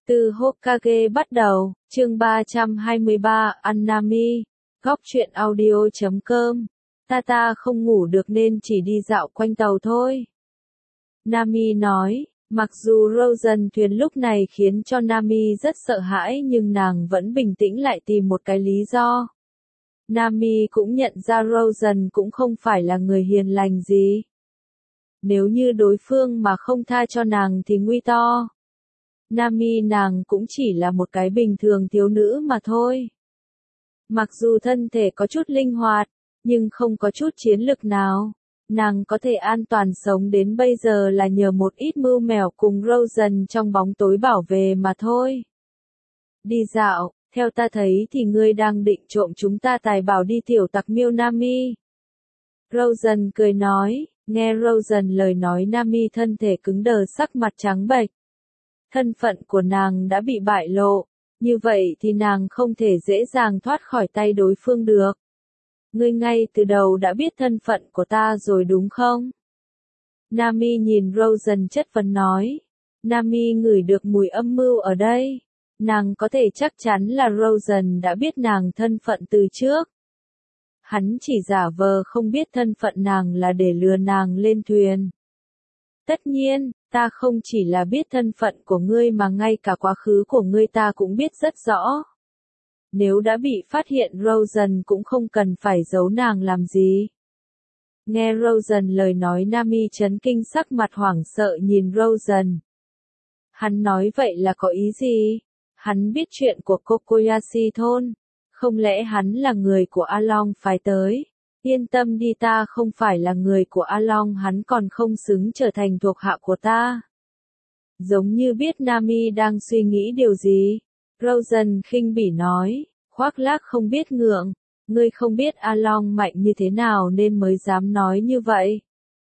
Từ Hokage bắt đầu, chương 323, ăn Nami, góc truyện audio.com. Ta không ngủ được nên chỉ đi dạo quanh tàu thôi. Nami nói, mặc dù Rosen thuyền lúc này khiến cho Nami rất sợ hãi nhưng nàng vẫn bình tĩnh lại tìm một cái lý do. Nami cũng nhận ra Rosen cũng không phải là người hiền lành gì. Nếu như đối phương mà không tha cho nàng thì nguy to. Nami nàng cũng chỉ là một cái bình thường thiếu nữ mà thôi. Mặc dù thân thể có chút linh hoạt, nhưng không có chút chiến lực nào. Nàng có thể an toàn sống đến bây giờ là nhờ một ít mưu mèo cùng Rosen trong bóng tối bảo vệ mà thôi. Đi dạo, theo ta thấy thì ngươi đang định trộm chúng ta tài bảo đi tiểu tặc miêu Nami. Rosen cười nói, nghe Rosen lời nói Nami thân thể cứng đờ sắc mặt trắng bệch. Thân phận của nàng đã bị bại lộ, như vậy thì nàng không thể dễ dàng thoát khỏi tay đối phương được. Ngươi ngay từ đầu đã biết thân phận của ta rồi đúng không? Nami nhìn Rosen chất vấn nói. Nami ngửi được mùi âm mưu ở đây. Nàng có thể chắc chắn là Rosen đã biết nàng thân phận từ trước. Hắn chỉ giả vờ không biết thân phận nàng là để lừa nàng lên thuyền. Tất nhiên, ta không chỉ là biết thân phận của ngươi mà ngay cả quá khứ của ngươi ta cũng biết rất rõ. Nếu đã bị phát hiện Rosen cũng không cần phải giấu nàng làm gì. Nghe Rosen lời nói Nami chấn kinh sắc mặt hoảng sợ nhìn Rosen. Hắn nói vậy là có ý gì? Hắn biết chuyện của Kokoyashi thôn. Không lẽ hắn là người của A Long phái tới? Yên tâm đi, ta không phải là người của A Long, hắn còn không xứng trở thành thuộc hạ của ta. Giống như biết Nami đang suy nghĩ điều gì. Rosen khinh bỉ nói, khoác lác không biết ngượng, ngươi không biết A Long mạnh như thế nào nên mới dám nói như vậy.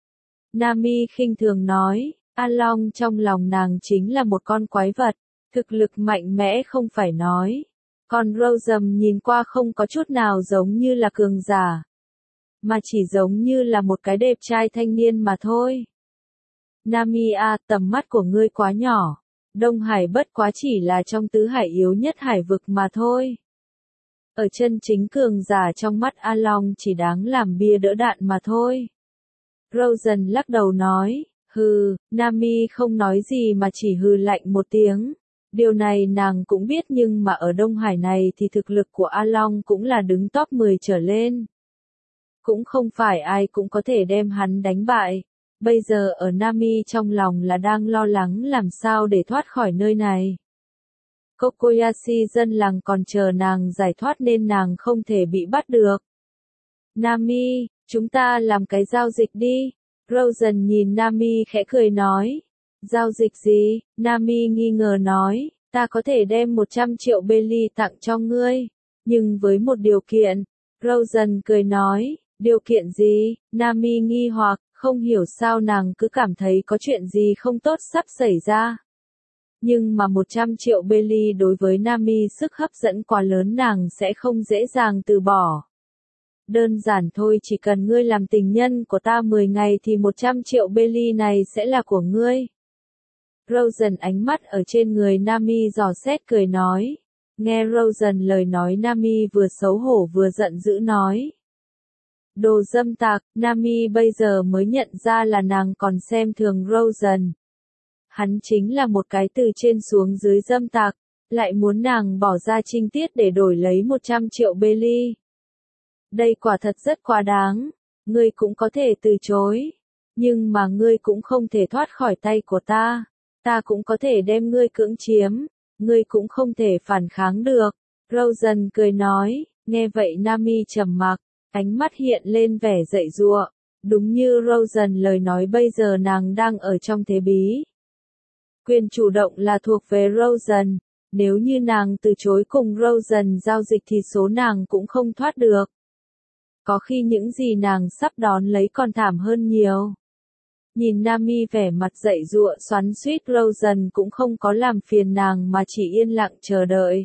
Nami khinh thường nói, A Long trong lòng nàng chính là một con quái vật, thực lực mạnh mẽ không phải nói. Còn Rosen nhìn qua không có chút nào giống như là cường giả, mà chỉ giống như là một cái đẹp trai thanh niên mà thôi. Nami à, tầm mắt của ngươi quá nhỏ. Đông Hải bất quá chỉ là trong tứ hải yếu nhất hải vực mà thôi. Ở chân chính cường giả trong mắt A Long chỉ đáng làm bia đỡ đạn mà thôi. Rosen lắc đầu nói, hừ, Nami không nói gì mà chỉ hừ lạnh một tiếng. Điều này nàng cũng biết nhưng mà ở Đông Hải này thì thực lực của A Long cũng là đứng top 10 trở lên. Cũng không phải ai cũng có thể đem hắn đánh bại. Bây giờ ở Nami trong lòng là đang lo lắng làm sao để thoát khỏi nơi này. Kokoyashi dân làng còn chờ nàng giải thoát nên nàng không thể bị bắt được. Nami, chúng ta làm cái giao dịch đi. Rosen nhìn Nami khẽ cười nói. Giao dịch gì? Nami nghi ngờ nói, ta có thể đem 100 triệu belly tặng cho ngươi, nhưng với một điều kiện. Rosen cười nói, điều kiện gì? Nami nghi hoặc, không hiểu sao nàng cứ cảm thấy có chuyện gì không tốt sắp xảy ra. Nhưng mà 100 triệu belly đối với Nami sức hấp dẫn quá lớn, nàng sẽ không dễ dàng từ bỏ. Đơn giản thôi, chỉ cần ngươi làm tình nhân của ta 10 ngày thì 100 triệu belly này sẽ là của ngươi. Rosen ánh mắt ở trên người Nami dò xét cười nói. Nghe Rosen lời nói Nami vừa xấu hổ vừa giận dữ nói. Đồ dâm tặc, Nami bây giờ mới nhận ra là nàng còn xem thường Rosen. Hắn chính là một cái từ trên xuống dưới dâm tặc, lại muốn nàng bỏ ra trinh tiết để đổi lấy 100 triệu belly. Đây quả thật rất quá đáng, ngươi cũng có thể từ chối, nhưng mà ngươi cũng không thể thoát khỏi tay của ta. Ta cũng có thể đem ngươi cưỡng chiếm, ngươi cũng không thể phản kháng được. Rosen cười nói, nghe vậy Nami trầm mặc, ánh mắt hiện lên vẻ giãy giụa. Đúng như Rosen lời nói, bây giờ nàng đang ở trong thế bí. Quyền chủ động là thuộc về Rosen, nếu như nàng từ chối cùng Rosen giao dịch thì số nàng cũng không thoát được. Có khi những gì nàng sắp đón lấy còn thảm hơn nhiều. Nhìn Nami vẻ mặt giãy giụa xoắn xuýt, Rosen cũng không có làm phiền nàng mà chỉ yên lặng chờ đợi.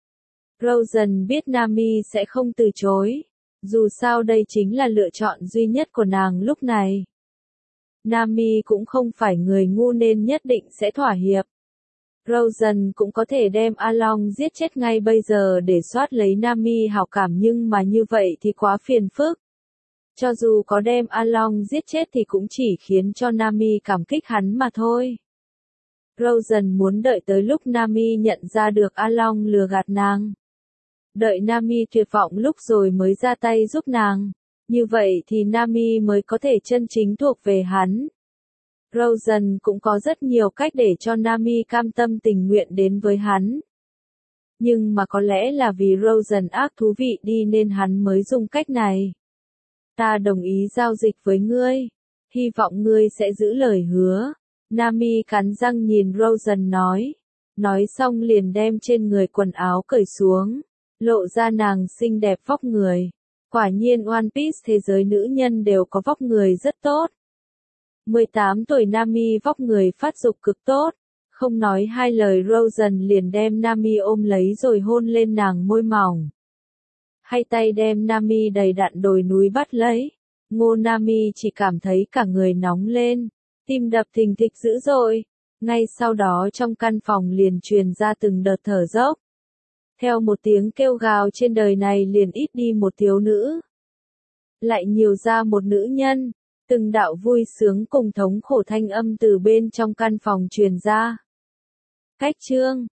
Rosen biết Nami sẽ không từ chối, dù sao đây chính là lựa chọn duy nhất của nàng lúc này. Nami cũng không phải người ngu nên nhất định sẽ thỏa hiệp. Rosen cũng có thể đem A Long giết chết ngay bây giờ để soát lấy Nami hảo cảm nhưng mà như vậy thì quá phiền phức. Cho dù có đem A Long giết chết thì cũng chỉ khiến cho Nami cảm kích hắn mà thôi. Rosen muốn đợi tới lúc Nami nhận ra được A Long lừa gạt nàng. Đợi Nami tuyệt vọng lúc rồi mới ra tay giúp nàng. Như vậy thì Nami mới có thể chân chính thuộc về hắn. Rosen cũng có rất nhiều cách để cho Nami cam tâm tình nguyện đến với hắn. Nhưng mà có lẽ là vì Rosen ác thú vị đi nên hắn mới dùng cách này. Ta đồng ý giao dịch với ngươi. Hy vọng ngươi sẽ giữ lời hứa. Nami cắn răng nhìn Rosen nói. Nói xong liền đem trên người quần áo cởi xuống. Lộ ra nàng xinh đẹp vóc người. Quả nhiên One Piece thế giới nữ nhân đều có vóc người rất tốt. 18 tuổi Nami vóc người phát dục cực tốt. Không nói hai lời Rosen liền đem Nami ôm lấy rồi hôn lên nàng môi mỏng. Hay tay đem Nami đầy đặn đồi núi bắt lấy. Ngô Nami chỉ cảm thấy cả người nóng lên. Tim đập thình thịch dữ dội. Ngay sau đó trong căn phòng liền truyền ra từng đợt thở dốc. Theo một tiếng kêu gào trên đời này liền ít đi một thiếu nữ. Lại nhiều ra một nữ nhân. Từng đạo vui sướng cùng thống khổ thanh âm từ bên trong căn phòng truyền ra. Cách chương